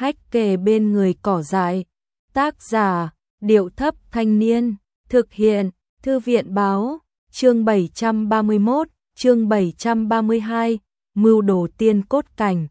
hách kề bên người cỏ dại. Tác giả, Điệu Thấp Thanh Niên. Thực hiện, Thư viện Báo. Chương 731, chương 732, mưu đồ tiên cốt cảnh.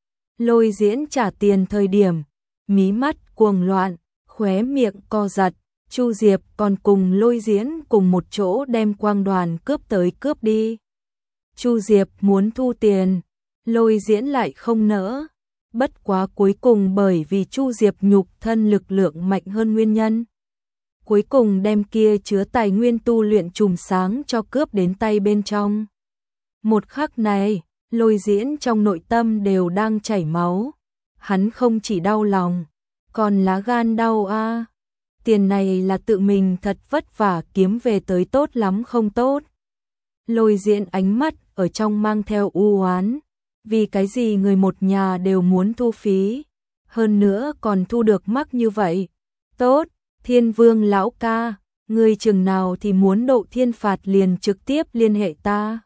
Lôi Diễn trả tiền thời điểm, mí mắt cuồng loạn, khóe miệng co giật. Chu Diệp còn cùng Lôi Diễn cùng một chỗ đem quang đoàn cướp tới cướp đi. Chu Diệp muốn thu tiền, Lôi Diễn lại không nỡ. Bất quá cuối cùng bởi vì Chu Diệp nhục thân lực lượng mạnh hơn nguyên nhân, cuối cùng đem kia chứa tài nguyên tu luyện chùm sáng cho cướp đến tay bên trong. Một khắc này, Lôi Diễn trong nội tâm đều đang chảy máu. Hắn không chỉ đau lòng, còn lá gan đau a. Tiền này là tự mình thật vất vả kiếm về tới, tốt lắm không tốt. Lôi Diễn ánh mắt ở trong mang theo u oán. Vì cái gì người một nhà đều muốn thu phí, hơn nữa còn thu được mắc như vậy. Tốt, Thiên Vương lão ca, người chừng nào thì muốn độ thiên phạt liền trực tiếp liên hệ ta.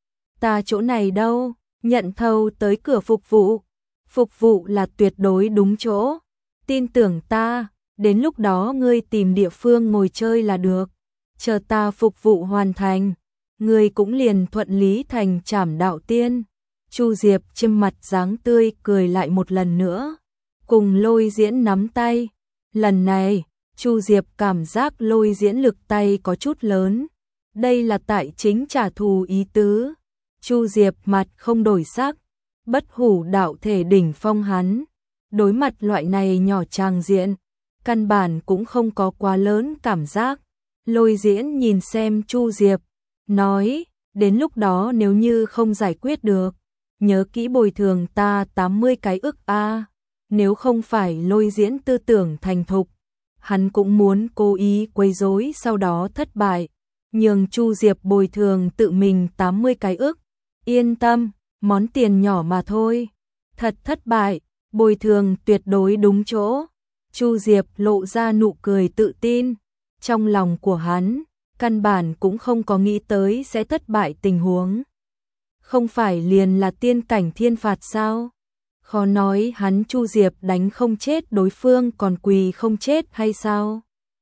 Ta chỗ này đâu, nhận thầu tới cửa phục vụ. Phục vụ là tuyệt đối đúng chỗ. Tin tưởng ta, đến lúc đó ngươi tìm địa phương ngồi chơi là được. Chờ ta phục vụ hoàn thành, ngươi cũng liền thuận lý thành trảm đạo tiên. Chu Diệp trên mặt dáng tươi cười lại một lần nữa, cùng Lôi Diễn nắm tay. Lần này, Chu Diệp cảm giác Lôi Diễn lực tay có chút lớn. Đây là tại chính trả thù ý tứ. Chu Diệp mặt không đổi sắc, bất hủ đạo thể đỉnh phong hắn. Đối mặt loại này nhỏ tràng diện, căn bản cũng không có quá lớn cảm giác. Lôi Diễn nhìn xem Chu Diệp, nói, đến lúc đó nếu như không giải quyết được, nhớ kỹ bồi thường ta 80 cái ức a. Nếu không phải Lôi Diễn tư tưởng thành thục, hắn cũng muốn cố ý quấy rối sau đó thất bại, nhường Chu Diệp bồi thường tự mình 80 cái ức. Yên tâm, món tiền nhỏ mà thôi. Thật thất bại, bồi thường tuyệt đối đúng chỗ. Chu Diệp lộ ra nụ cười tự tin. Trong lòng của hắn, căn bản cũng không có nghĩ tới sẽ thất bại tình huống. Không phải liền là tiên cảnh thiên phạt sao? Khó nói hắn Chu Diệp đánh không chết đối phương còn quỳ không chết hay sao?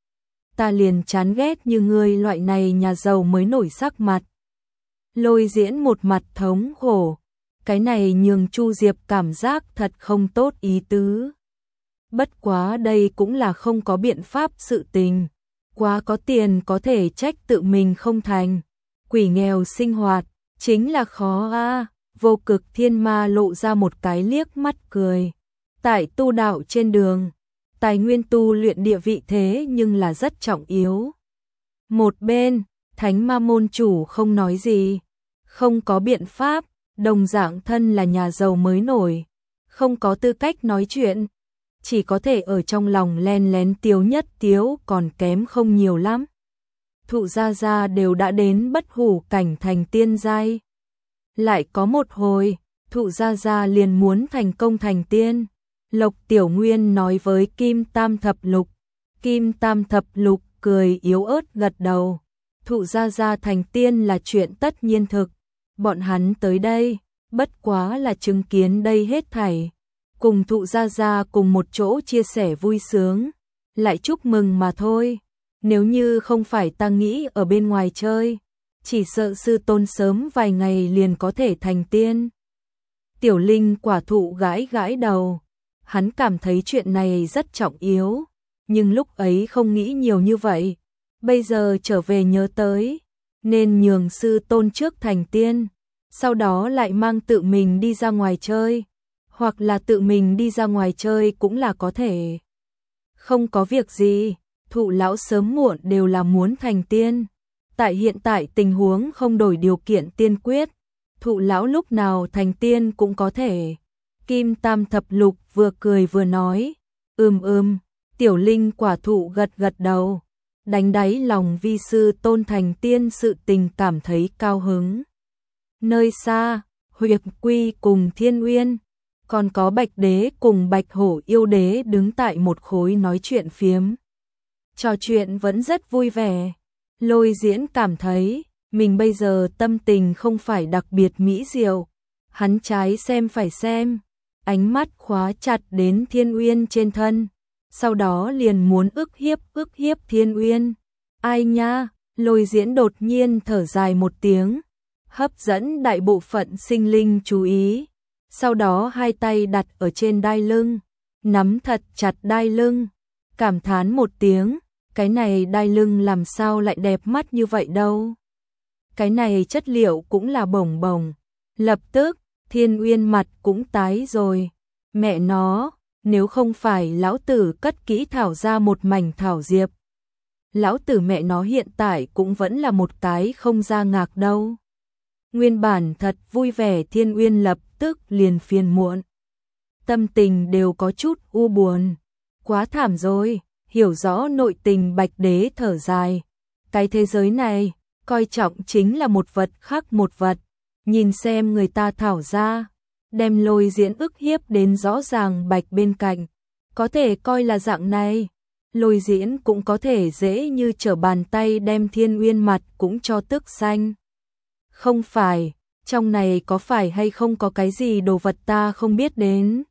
Ta liền chán ghét như ngươi loại này nhà giàu mới nổi sắc mặt. Lôi Diễn một mặt thống khổ. Cái này nhường Chu Diệp cảm giác thật không tốt ý tứ. Bất quá đây cũng là không có biện pháp sự tình. Quá có tiền có thể trách tự mình không thành. Quỷ nghèo sinh hoạt chính là khó a. Vô Cực Thiên Ma lộ ra một cái liếc mắt cười. Tại tu đạo trên đường, tài nguyên tu luyện địa vị thế nhưng là rất trọng yếu. Một bên, Thánh Ma môn chủ không nói gì, không có biện pháp, đồng dạng thân là nhà giàu mới nổi, không có tư cách nói chuyện, chỉ có thể ở trong lòng len lén tiếu nhất tiếu, còn kém không nhiều lắm. Thụ gia gia đều đã đến bất hủ cảnh thành tiên giai. Lại có một hồi, Thụ gia gia liền muốn thành công thành tiên. Lộc Tiểu Nguyên nói với Kim Tam Thập Lục. Kim Tam Thập Lục cười yếu ớt gật đầu. Thụ gia gia thành tiên là chuyện tất nhiên thực. Bọn hắn tới đây, bất quá là chứng kiến đây hết thảy. Cùng Thụ gia gia cùng một chỗ chia sẻ vui sướng, lại chúc mừng mà thôi. Nếu như không phải ta nghĩ ở bên ngoài chơi, chỉ sợ sư tôn sớm vài ngày liền có thể thành tiên. Tiểu Linh quả thụ gãi gãi đầu. Hắn cảm thấy chuyện này rất trọng yếu, nhưng lúc ấy không nghĩ nhiều như vậy. Bây giờ trở về nhớ tới, nên nhường sư tôn trước thành tiên, sau đó lại mang tự mình đi ra ngoài chơi. Hoặc là tự mình đi ra ngoài chơi cũng là có thể. Không có việc gì, Thụ lão sớm muộn đều là muốn thành tiên. Tại hiện tại tình huống không đổi điều kiện tiên quyết, Thụ lão lúc nào thành tiên cũng có thể. Kim Tam Thập Lục vừa cười vừa nói, Tiểu Linh quả thụ gật gật đầu, đánh đáy lòng vi sư tôn thành tiên sự tình cảm thấy cao hứng. Nơi xa, Huyệt Quy cùng Thiên Uyên, còn có Bạch Đế cùng Bạch Hổ yêu đế đứng tại một khối nói chuyện phiếm. Trò chuyện vẫn rất vui vẻ. Lôi Diễn cảm thấy mình bây giờ tâm tình không phải đặc biệt mỹ diệu. Hắn trái xem phải xem, ánh mắt khóa chặt đến Thiên Uyên trên thân, sau đó liền muốn ức hiếp Thiên Uyên. Ai nha, Lôi Diễn đột nhiên thở dài một tiếng, hấp dẫn đại bộ phận sinh linh chú ý, sau đó hai tay đặt ở trên đai lưng, nắm thật chặt đai lưng, cảm thán một tiếng, cái này đai lưng làm sao lại đẹp mắt như vậy đâu. Cái này chất liệu cũng là bồng bồng. Lập tức, Thiên Uyên mặt cũng tái rồi. Mẹ nó, nếu không phải lão tử cất kỹ thảo ra một mảnh thảo diệp, lão tử mẹ nó hiện tại cũng vẫn là một cái không ra ngạc đâu. Nguyên bản thật vui vẻ Thiên Uyên lập tức liền phiền muộn. Tâm tình đều có chút u buồn. Quá thảm rồi, hiểu rõ nội tình Bạch Đế thở dài. Cái thế giới này, coi trọng chính là một vật khác một vật. Nhìn xem người ta thảo ra, đem Lôi Diễn ức hiếp đến rõ ràng Bạch bên cạnh. Có thể coi là dạng này, Lôi Diễn cũng có thể dễ như trở bàn tay đem Thiên Uyên mặt cũng cho tức xanh. Không phải, trong này có phải hay không có cái gì đồ vật ta không biết đến?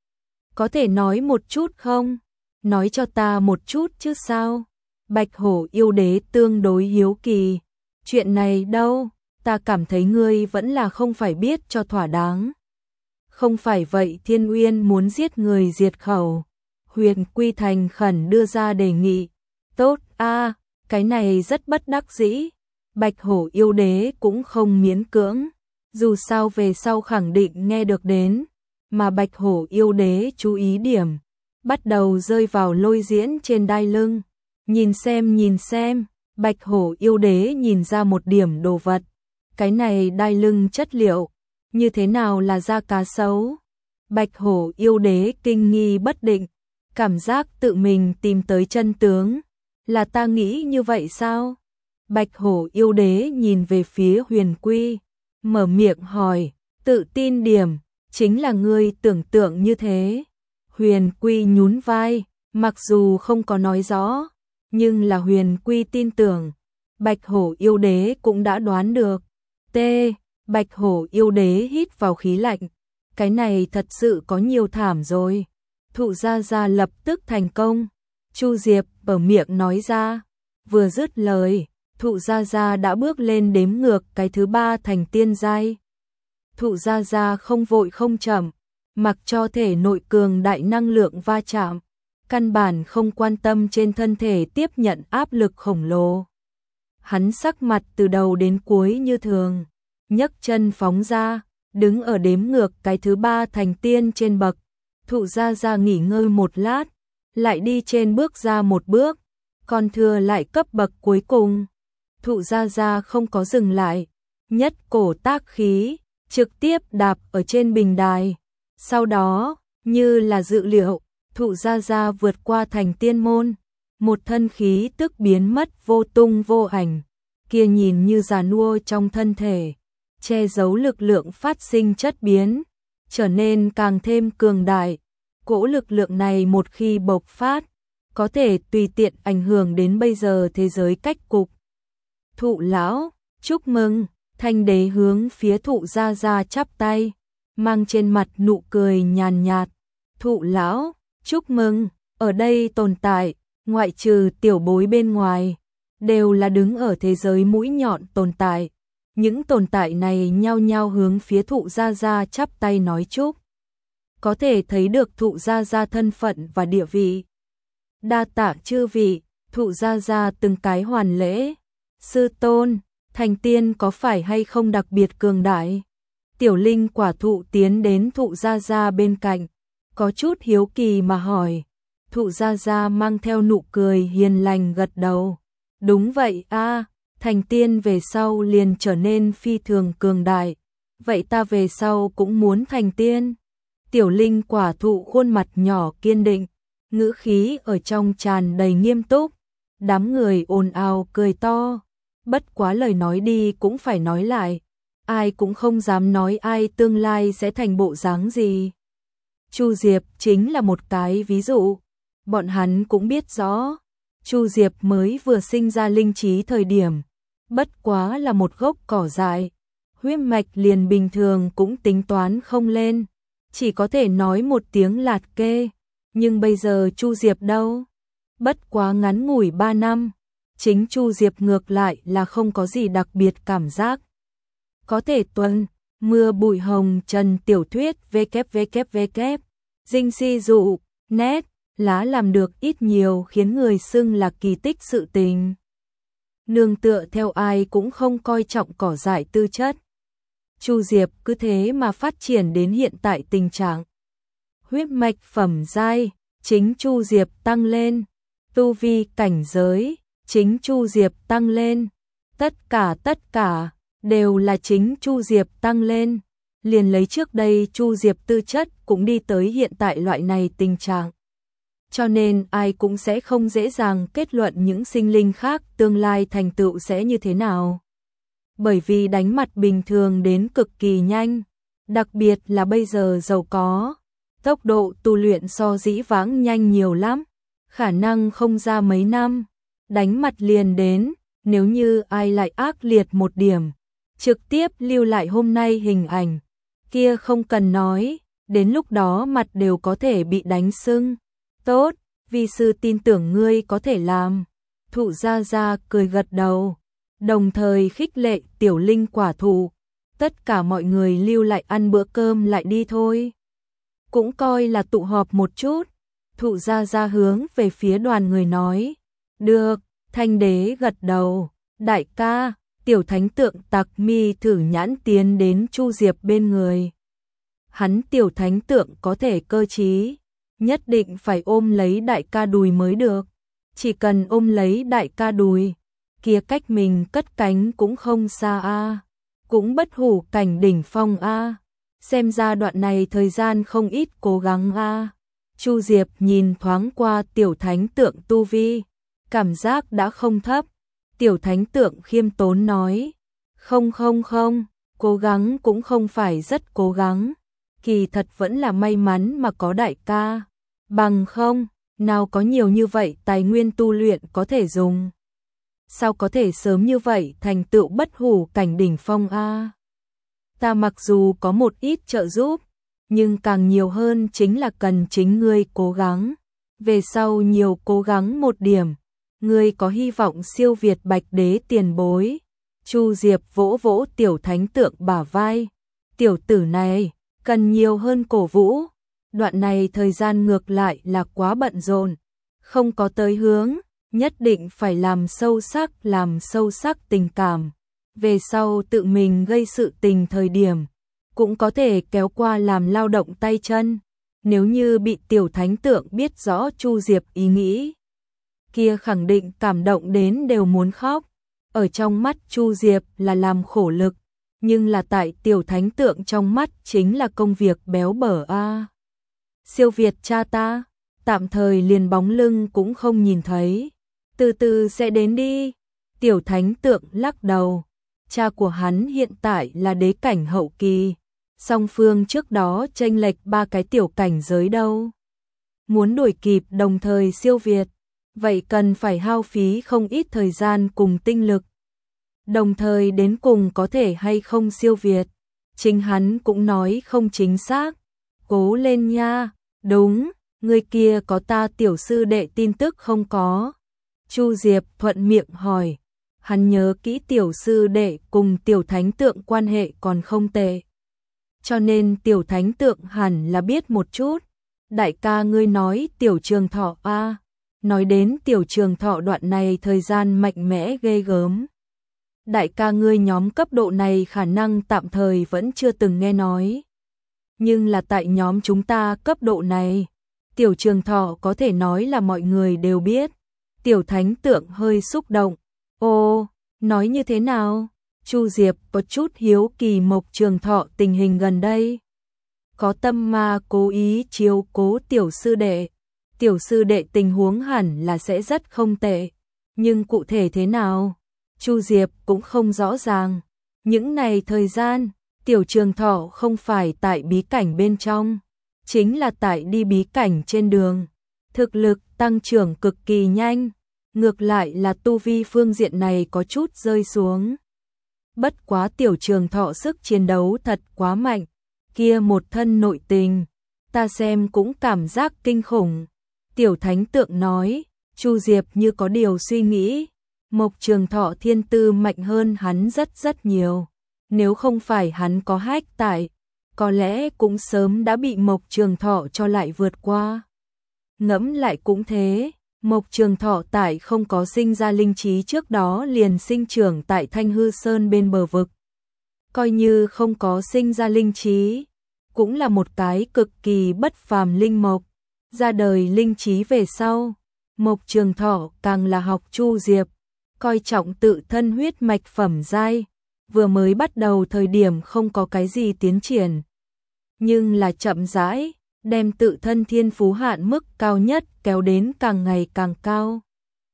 Có thể nói một chút không? Nói cho ta một chút chứ sao? Bạch Hổ yêu đế tương đối hiếu kỳ. Chuyện này đâu, ta cảm thấy ngươi vẫn là không phải biết cho thỏa đáng. Không phải vậy Thiên Uyên muốn giết người diệt khẩu. Huyền Quy thành khẩn đưa ra đề nghị. Tốt a, cái này rất bất đắc dĩ. Bạch Hổ yêu đế cũng không miễn cưỡng. Dù sao về sau khẳng định nghe được đến. Mà Bạch Hổ yêu đế chú ý điểm. Bắt đầu rơi vào Lôi Diễn trên đai lưng. Nhìn xem. Bạch Hổ yêu đế nhìn ra một điểm đồ vật. Cái này đai lưng chất liệu. Như thế nào là da cá sấu? Bạch Hổ yêu đế kinh nghi bất định. Cảm giác tự mình tìm tới chân tướng. Là ta nghĩ như vậy sao? Bạch Hổ yêu đế nhìn về phía Huyền Quy. Mở miệng hỏi. Tự tin điểm. Chính là ngươi tưởng tượng như thế. Huyền Quy nhún vai. Mặc dù không có nói rõ. Nhưng là Huyền Quy tin tưởng. Bạch Hổ yêu đế cũng đã đoán được. T. Bạch Hổ yêu đế hít vào khí lạnh. Cái này thật sự có nhiều thảm rồi. Thụ Gia Gia lập tức thành công. Chu Diệp ở miệng nói ra. Vừa dứt lời, Thụ Gia Gia đã bước lên đếm ngược cái thứ 3 thành tiên giai. Thụ Gia Gia không vội không chậm, mặc cho thể nội cường đại năng lượng va chạm, căn bản không quan tâm trên thân thể tiếp nhận áp lực khổng lồ. Hắn sắc mặt từ đầu đến cuối như thường, nhấc chân phóng ra, đứng ở đếm ngược cái thứ 3 thành tiên trên bậc. Thụ Gia Gia nghỉ ngơi một lát, lại đi trên bước ra một bước, còn thừa lại cấp bậc cuối cùng. Thụ Gia Gia không có dừng lại, nhất cổ tác khí, trực tiếp đạp ở trên bình đài. Sau đó, như là dự liệu, Thụ Gia Gia vượt qua thành tiên môn, một thân khí tức biến mất vô tung vô ảnh, kia nhìn như già nua trong thân thể, che giấu lực lượng phát sinh chất biến, trở nên càng thêm cường đại. Cỗ lực lượng này một khi bộc phát, có thể tùy tiện ảnh hưởng đến bây giờ thế giới cách cục. Thụ lão, chúc mừng, Thanh đế hướng phía Thụ Gia Gia chắp tay, mang trên mặt nụ cười nhàn nhạt. Thụ lão, chúc mừng, ở đây tồn tại, ngoại trừ tiểu bối bên ngoài, đều là đứng ở thế giới mũi nhọn tồn tại. Những tồn tại này nhao nhao hướng phía Thụ Gia Gia chắp tay nói chúc. Có thể thấy được Thụ Gia Gia thân phận và địa vị. Đa tạ chư vị, Thụ Gia Gia từng cái hoàn lễ. Sư tôn, thành tiên có phải hay không đặc biệt cường đại? Tiểu Linh quả thụ tiến đến Thụ Gia Gia bên cạnh, có chút hiếu kỳ mà hỏi. Thụ Gia Gia mang theo nụ cười hiền lành gật đầu. Đúng vậy a, thành tiên về sau liền trở nên phi thường cường đại. Vậy ta về sau cũng muốn thành tiên. Tiểu Linh quả thụ khuôn mặt nhỏ kiên định, ngữ khí ở trong tràn đầy nghiêm túc. Đám người ồn ào cười to. Bất quá lời nói đi cũng phải nói lại. Ai cũng không dám nói ai tương lai sẽ thành bộ dáng gì. Chu Diệp chính là một cái ví dụ. Bọn hắn cũng biết rõ. Chu Diệp mới vừa sinh ra linh trí thời điểm. Bất quá là một gốc cỏ dại. Huyết mạch liền bình thường cũng tính toán không lên. chỉ có thể nói một tiếng lạt kê, nhưng bây giờ Chu Diệp đâu? Bất quá ngắn ngủi 3 năm, chính Chu Diệp ngược lại là không có gì đặc biệt cảm giác. Có thể tuần, mưa bụi hồng trần tiểu thuyết www. Dinh si dụ, net, lá làm được ít nhiều khiến người xưng là kỳ tích sự tình. Nương tựa theo ai cũng không coi trọng cỏ dại tư chất. Chu Diệp cứ thế mà phát triển đến hiện tại tình trạng. Huyết mạch phẩm giai, chính Chu Diệp tăng lên. Tu vi cảnh giới, chính Chu Diệp tăng lên. Tất cả đều là chính Chu Diệp tăng lên. Liền lấy trước đây Chu Diệp tư chất cũng đi tới hiện tại loại này tình trạng. Cho nên ai cũng sẽ không dễ dàng kết luận những sinh linh khác tương lai thành tựu sẽ như thế nào. Bởi vì đánh mặt bình thường đến cực kỳ nhanh, đặc biệt là bây giờ giàu có, tốc độ tu luyện so dĩ vãng nhanh nhiều lắm, khả năng không ra mấy năm, đánh mặt liền đến, nếu như ai lại ác liệt một điểm, trực tiếp lưu lại hôm nay hình ảnh, kia không cần nói, đến lúc đó mặt đều có thể bị đánh sưng. Tốt, vi sư tin tưởng ngươi có thể làm. Thụ Gia Gia cười gật đầu, đồng thời khích lệ tiểu linh quả thụ. Tất cả mọi người lưu lại ăn bữa cơm lại đi thôi. Cũng coi là tụ họp một chút. Thụ Gia Gia hướng về phía đoàn người nói. Được, Thanh Đế gật đầu. Đại ca, tiểu thánh tượng Tặc Mi thử nhãn tiến đến Chu Diệp bên người. Hắn tiểu thánh tượng có thể cơ trí, nhất định phải ôm lấy đại ca đùi mới được. Chỉ cần ôm lấy đại ca đùi, kia cách mình cất cánh cũng không xa a, cũng bất hủ cảnh đỉnh phong a. Xem ra đoạn này thời gian không ít cố gắng a. Chu Diệp nhìn thoáng qua tiểu thánh tượng tu vi, cảm giác đã không thấp. Tiểu thánh tượng khiêm tốn nói, không, cố gắng cũng không phải rất cố gắng, kỳ thật vẫn là may mắn mà có đại ca, bằng không, nào có nhiều như vậy tài nguyên tu luyện có thể dùng. Sao có thể sớm như vậy thành tựu bất hủ cảnh đỉnh phong a? Ta mặc dù có một ít trợ giúp, nhưng càng nhiều hơn chính là cần chính ngươi cố gắng. Về sau nhiều cố gắng một điểm, ngươi có hy vọng siêu việt Bạch Đế tiền bối. Chu Diệp vỗ vỗ tiểu thánh tượng bả vai. Tiểu tử này, cần nhiều hơn cổ vũ. Đoạn này thời gian ngược lại là quá bận rộn, không có tới hướng, nhất định phải làm sâu sắc tình cảm. Về sau tự mình gây sự tình thời điểm, cũng có thể kéo qua làm lao động tay chân. Nếu như bị tiểu thánh tượng biết rõ Chu Diệp ý nghĩ, kia khẳng định cảm động đến đều muốn khóc. Ở trong mắt Chu Diệp là làm khổ lực, nhưng là tại tiểu thánh tượng trong mắt chính là công việc béo bở a. Siêu việt cha ta, tạm thời liền bóng lưng cũng không nhìn thấy, từ từ sẽ đến đi. Tiểu thánh tượng lắc đầu, cha của hắn hiện tại là đế cảnh hậu kỳ, song phương trước đó chênh lệch 3 cái tiểu cảnh giới đâu. Muốn đuổi kịp đồng thời siêu việt, vậy cần phải hao phí không ít thời gian cùng tinh lực. Đồng thời đến cùng có thể hay không siêu việt, chính hắn cũng nói không chính xác. Cố lên nha, đúng, người kia có ta tiểu sư đệ tin tức không có? Chu Diệp thuận miệng hỏi, hắn nhớ kỹ tiểu sư đệ cùng tiểu thánh tượng quan hệ còn không tệ. Cho nên tiểu thánh tượng hẳn là biết một chút. Đại ca ngươi nói tiểu trường thọ a, nói đến tiểu trường thọ đoạn này thời gian mạnh mẽ ghê gớm. Đại ca ngươi nhóm cấp độ này khả năng tạm thời vẫn chưa từng nghe nói. Nhưng là tại nhóm chúng ta cấp độ này, tiểu trường thọ có thể nói là mọi người đều biết. Tiểu thánh tượng hơi xúc động. Ồ, nói như thế nào? Chu Diệp có chút hiếu kỳ Mộc Trường Thọ tình hình gần đây. Có tâm ma cố ý chiếu cố tiểu sư đệ. Tiểu sư đệ tình huống hẳn là sẽ rất không tệ. Nhưng cụ thể thế nào? Chu Diệp cũng không rõ ràng. Những này thời gian, tiểu Trường Thọ không phải tại bí cảnh bên trong, chính là tại đi bí cảnh trên đường. Thực lực tăng trưởng cực kỳ nhanh, ngược lại là tu vi phương diện này có chút rơi xuống. Bất quá tiểu Trường Thọ sức chiến đấu thật quá mạnh, kia một thân nội tình, ta xem cũng cảm giác kinh khủng. Tiểu Thánh Tượng nói, Chu Diệp như có điều suy nghĩ, Mộc Trường Thọ thiên tư mạnh hơn hắn rất nhiều. Nếu không phải hắn có hách tại, có lẽ cũng sớm đã bị Mộc Trường Thọ cho lại vượt qua. Ngẫm lại cũng thế, Mộc Trường Thọ tại không có sinh ra linh trí trước đó liền sinh trưởng tại Thanh Hư Sơn bên bờ vực. Coi như không có sinh ra linh trí, cũng là một cái cực kỳ bất phàm linh mộc. Ra đời linh trí về sau, Mộc Trường Thọ càng là học Chu Diệp, coi trọng tự thân huyết mạch phẩm giai. Vừa mới bắt đầu thời điểm không có cái gì tiến triển, nhưng là chậm rãi, đem tự thân thiên phú hạn mức cao nhất kéo đến càng ngày càng cao.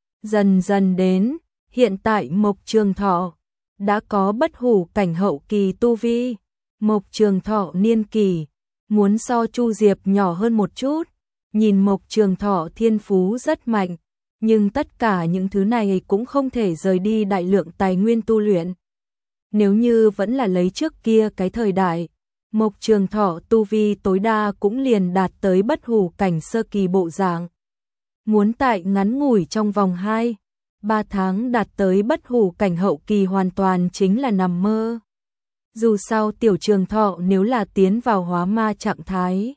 Dần dần đến, hiện tại Mộc Trường Thọ đã có bất hủ cảnh hậu kỳ tu vi. Mộc Trường Thọ niên kỳ, muốn so Chu Diệp nhỏ hơn một chút, nhìn Mộc Trường Thọ thiên phú rất mạnh, nhưng tất cả những thứ này cũng không thể rời đi đại lượng tài nguyên tu luyện. Nếu như vẫn là lấy trước kia cái thời đại, Mộc Trường Thọ tu vi tối đa cũng liền đạt tới bất hủ cảnh sơ kỳ bộ dạng. Muốn tại ngắn ngủi trong vòng 2-3 tháng đạt tới bất hủ cảnh hậu kỳ hoàn toàn chính là nằm mơ. Dù sao Tiểu Trường Thọ nếu là tiến vào hóa ma trạng thái,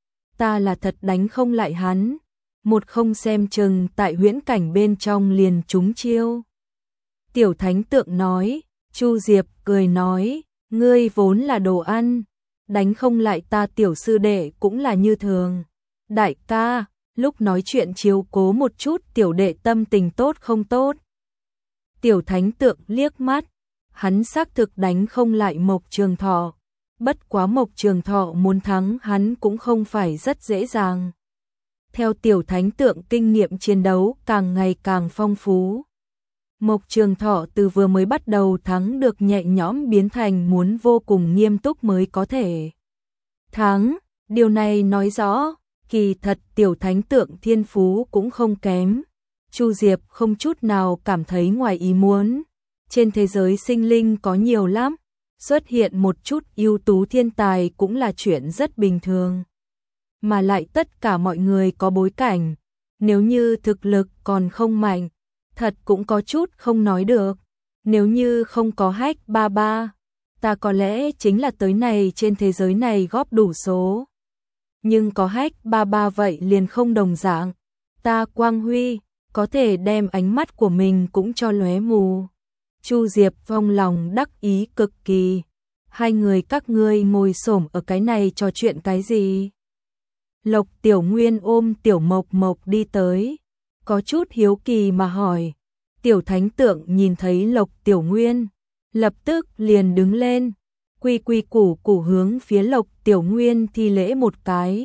ta là thật đánh không lại hắn, một không xem chừng tại huyễn cảnh bên trong liền trúng chiêu. Tiểu Thánh Tượng nói, Chu Diệp cười nói, ngươi vốn là đồ ăn, đánh không lại ta tiểu sư đệ cũng là như thường. Đại ca, lúc nói chuyện chiếu cố một chút tiểu đệ tâm tình tốt không tốt. Tiểu Thánh Tượng liếc mắt, hắn xác thực đánh không lại Mộc Trường Thọ, bất quá Mộc Trường Thọ muốn thắng hắn cũng không phải rất dễ dàng. Theo Tiểu Thánh Tượng kinh nghiệm chiến đấu càng ngày càng phong phú, Mộc Trường Thọ từ vừa mới bắt đầu thắng được nhẹ nhõm biến thành muốn vô cùng nghiêm túc mới có thể thắng. Điều này nói rõ, kỳ thật Tiểu Thánh Tượng thiên phú cũng không kém. Chu Diệp không chút nào cảm thấy ngoài ý muốn. Trên thế giới sinh linh có nhiều lắm, xuất hiện một chút ưu tú thiên tài cũng là chuyện rất bình thường. Mà lại tất cả mọi người có bối cảnh, nếu như thực lực còn không mạnh, thật cũng có chút không nói được. Nếu như không có hách ba ba, ta có lẽ chính là tới này trên thế giới này góp đủ số. Nhưng có hách ba ba vậy liền không đồng dạng. Ta Quang Huy, có thể đem ánh mắt của mình cũng cho lóe mù. Chu Diệp trong lòng đắc ý cực kỳ. Hai người các ngươi ngồi xổm ở cái này trò chuyện cái gì? Lộc Tiểu Nguyên ôm Tiểu Mộc Mộc đi tới, có chút hiếu kỳ mà hỏi. Tiểu Thánh Tượng nhìn thấy Lộc Tiểu Nguyên, lập tức liền đứng lên, quy quy củ củ hướng phía Lộc Tiểu Nguyên thi lễ một cái.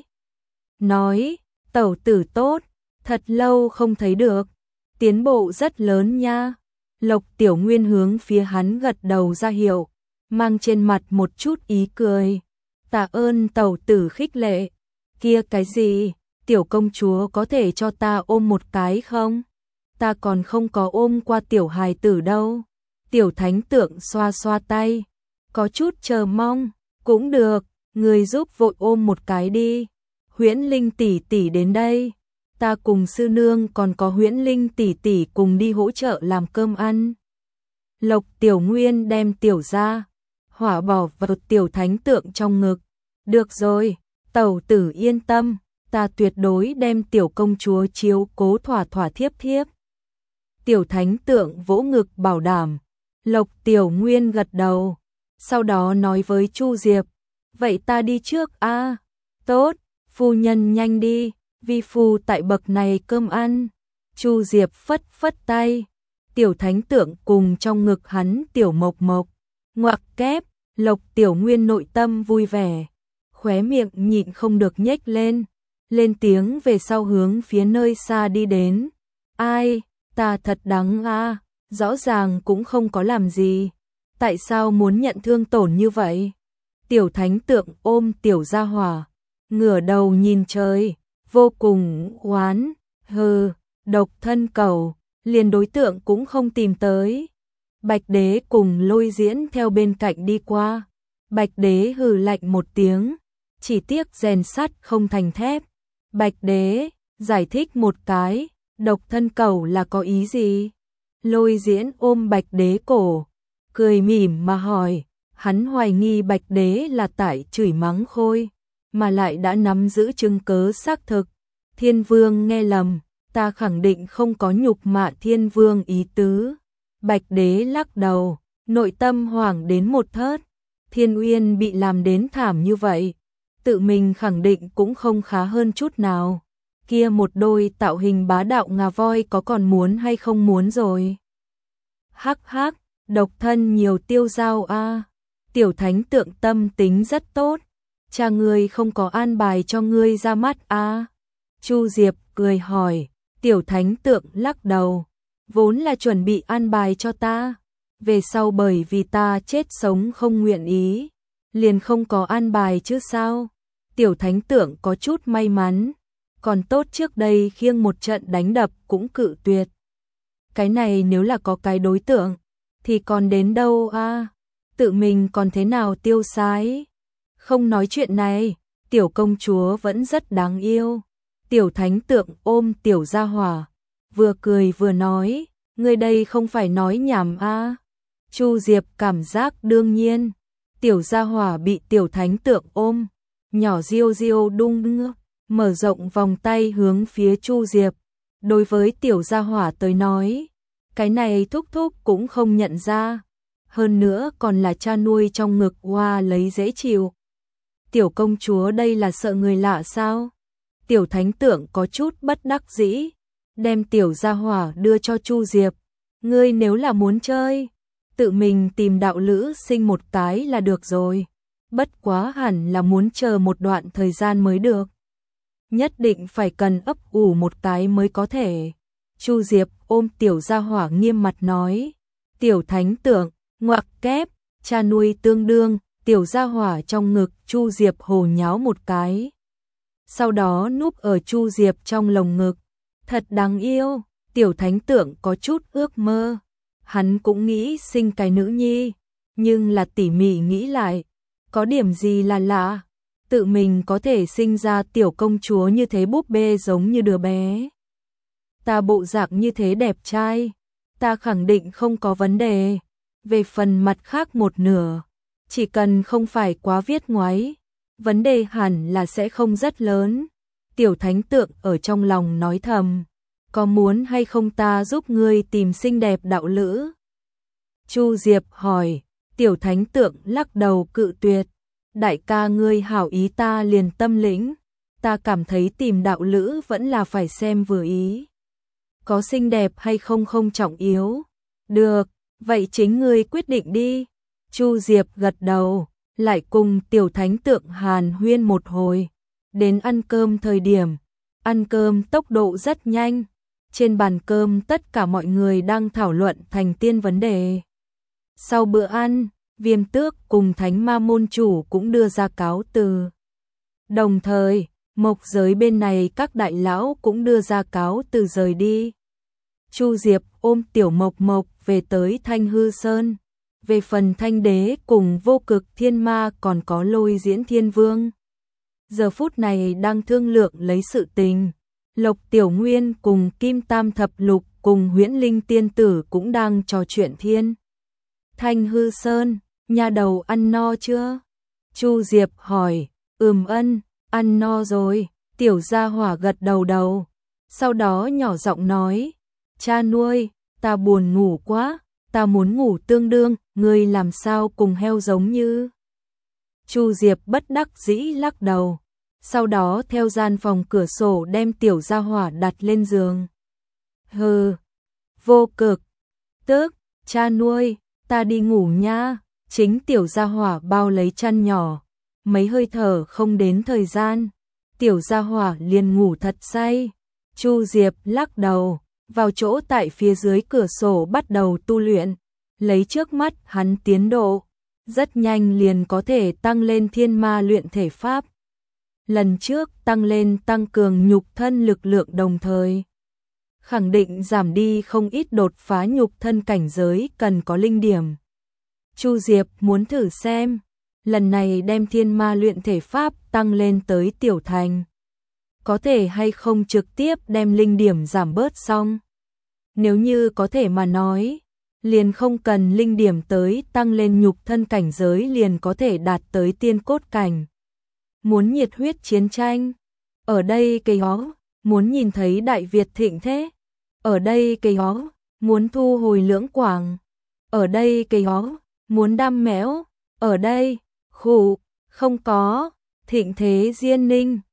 Nói, tẩu tử tốt, thật lâu không thấy được, tiến bộ rất lớn nha. Lộc Tiểu Nguyên hướng phía hắn gật đầu ra hiệu, mang trên mặt một chút ý cười. Tạ ơn tẩu tử khích lệ. Kia cái gì, tiểu công chúa có thể cho ta ôm một cái không? Ta còn không có ôm qua tiểu hài tử đâu. Tiểu Thánh Tượng xoa xoa tay, có chút chờ mong. Cũng được, người giúp vội ôm một cái đi. Huyễn Linh tỷ tỷ đến đây, ta cùng sư nương còn có Huyễn Linh tỷ tỷ cùng đi hỗ trợ làm cơm ăn. Lộc Tiểu Nguyên đem tiểu ra hỏa bỏ vào Tiểu Thánh Tượng trong ngực. Được rồi, tẩu tử yên tâm, ta tuyệt đối đem tiểu công chúa chiếu cố thỏa thỏa thiếp thiếp. Tiểu Thánh Tượng vỗ ngực bảo đảm. Lộc Tiểu Nguyên gật đầu, sau đó nói với Chu Diệp, vậy ta đi trước a. Tốt, phu nhân nhanh đi, vi phu tại bậc này cơm ăn. Chu Diệp phất phất tay. Tiểu Thánh Tượng cùng trong ngực hắn Tiểu Mộc Mộc, ngoặc kép. Lộc Tiểu Nguyên nội tâm vui vẻ, khóe miệng nhịn không được nhếch lên tiếng về sau hướng phía nơi xa đi đến. Ai, ta thật đáng a, rõ ràng cũng không có làm gì, tại sao muốn nhận thương tổn như vậy? Tiểu Thánh Tượng ôm tiểu gia hỏa, ngửa đầu nhìn trời, vô cùng oán, hừ, độc thân cầu, liền đối tượng cũng không tìm tới. Bạch Đế cùng Lôi Diễn theo bên cạnh đi qua. Bạch Đế hừ lạnh một tiếng, chỉ tiếc rèn sắt không thành thép. Bạch Đế, giải thích một cái, độc thân cầu là có ý gì? Lôi Diễn ôm Bạch Đế cổ, cười mỉm mà hỏi, hắn hoài nghi Bạch Đế là tại chửi mắng Khôi, mà lại đã nắm giữ chứng cớ xác thực. Thiên Vương nghe lầm, ta khẳng định không có nhục mạ Thiên Vương ý tứ. Bạch Đế lắc đầu, nội tâm hoảng đến một thớt. Thiên Uyên bị làm đến thảm như vậy, tự mình khẳng định cũng không khá hơn chút nào. Kia một đôi tạo hình bá đạo ngà voi có còn muốn hay không muốn rồi. Hắc hắc, độc thân nhiều tiêu dao a. Tiểu Thánh Tượng tâm tính rất tốt, cha ngươi không có an bài cho ngươi ra mắt a. Chu Diệp cười hỏi, Tiểu Thánh Tượng lắc đầu, vốn là chuẩn bị an bài cho ta, về sau bởi vì ta chết sống không nguyện ý, liền không có an bài chứ sao. Tiểu Thánh Tượng có chút may mắn, còn tốt trước đây khiêng một trận đánh đập cũng cự tuyệt. Cái này nếu là có cái đối tượng, thì còn đến đâu a? Tự mình còn thế nào tiêu sái. Không nói chuyện này, tiểu công chúa vẫn rất đáng yêu. Tiểu Thánh Tượng ôm tiểu gia hỏa, vừa cười vừa nói, ngươi đây không phải nói nhảm a. Chu Diệp cảm giác đương nhiên. Tiểu gia hỏa bị Tiểu Thánh Tượng ôm, nhỏ riêu riêu đung ngước, mở rộng vòng tay hướng phía Chu Diệp. Đối với tiểu gia hỏa tới nói, cái này thúc thúc cũng không nhận ra, hơn nữa còn là cha nuôi trong ngực, hoa lấy dễ chịu. Tiểu công chúa đây là sợ người lạ sao? Tiểu Thánh Tượng có chút bất đắc dĩ, đem tiểu gia hỏa đưa cho Chu Diệp. Ngươi nếu là muốn chơi, tự mình tìm đạo lữ sinh một cái là được rồi. Bất quá hẳn là muốn chờ một đoạn thời gian mới được. Nhất định phải cần ấp ủ một cái mới có thể. Chu Diệp ôm tiểu gia hỏa nghiêm mặt nói. Tiểu Thánh Tượng, ngoặc kép, cha nuôi tương đương, tiểu gia hỏa trong ngực Chu Diệp hồ nháo một cái. Sau đó núp ở Chu Diệp trong lồng ngực. Thật đáng yêu, Tiểu Thánh Tượng có chút ước mơ. Hắn cũng nghĩ sinh cái nữ nhi, nhưng là tỉ mỉ nghĩ lại, có điểm gì là lạ, tự mình có thể sinh ra tiểu công chúa như thế búp bê giống như đứa bé. Ta bộ dạng như thế đẹp trai, ta khẳng định không có vấn đề. Về phần mặt khác một nửa, chỉ cần không phải quá viết ngoáy, vấn đề hẳn là sẽ không rất lớn. Tiểu Thánh Tượng ở trong lòng nói thầm, có muốn hay không ta giúp ngươi tìm xinh đẹp đạo lữ? Chu Diệp hỏi. Tiểu Thánh Tượng lắc đầu cự tuyệt. Đại ca ngươi hảo ý ta liền tâm lĩnh, ta cảm thấy tìm đạo lữ vẫn là phải xem vừa ý. Có xinh đẹp hay không không trọng yếu. Được, vậy chính ngươi quyết định đi. Chu Diệp gật đầu, lại cùng Tiểu Thánh Tượng hàn huyên một hồi. Đến ăn cơm thời điểm, ăn cơm tốc độ rất nhanh. Trên bàn cơm tất cả mọi người đang thảo luận thành tiên vấn đề. Sau bữa ăn, Viêm Tước cùng Thánh Ma môn chủ cũng đưa ra cáo từ. Đồng thời, Mộc giới bên này các đại lão cũng đưa ra cáo từ rời đi. Chu Diệp ôm Tiểu Mộc Mộc về tới Thanh Hư Sơn. Về phần Thanh Đế cùng Vô Cực Thiên Ma còn có Lôi Diễn Thiên Vương, giờ phút này đang thương lượng lấy sự tình. Lộc Tiểu Nguyên cùng Kim Tam Thập Lục cùng Huyễn Linh Tiên Tử cũng đang trò chuyện thiên. Thanh Hư Sơn, nhà đầu ăn no chưa? Chu Diệp hỏi. Ân, ăn no rồi. Tiểu gia hỏa gật đầu. Sau đó nhỏ giọng nói, cha nuôi, ta buồn ngủ quá, ta muốn ngủ tương đương, ngươi làm sao cùng heo giống như. Chu Diệp bất đắc dĩ lắc đầu. Sau đó theo gian phòng cửa sổ đem tiểu gia hỏa đặt lên giường. Hừ, Vô Cực, Tước, cha nuôi, ta đi ngủ nha. Chính tiểu gia hỏa bao lấy chăn nhỏ, mấy hơi thở không đến thời gian, tiểu gia hỏa liền ngủ thật say. Chu Diệp lắc đầu, vào chỗ tại phía dưới cửa sổ bắt đầu tu luyện, lấy trước mắt hắn tiến độ, rất nhanh liền có thể tăng lên thiên ma luyện thể pháp. Lần trước tăng lên tăng cường nhục thân lực lượng đồng thời, khẳng định giảm đi không ít đột phá nhục thân cảnh giới cần có linh điểm. Chu Diệp muốn thử xem, lần này đem thiên ma luyện thể pháp tăng lên tới tiểu thành. Có thể hay không trực tiếp đem linh điểm giảm bớt xong? Nếu như có thể mà nói, liền không cần linh điểm tới tăng lên nhục thân cảnh giới liền có thể đạt tới tiên cốt cảnh. Muốn nhiệt huyết chiến tranh, ở đây cây hó, muốn nhìn thấy Đại Việt thịnh thế, ở đây cây hó, muốn thu hồi lưỡng quảng, ở đây cây hó, muốn đam mẽo, ở đây, khủ, không có, thịnh thế diên ninh.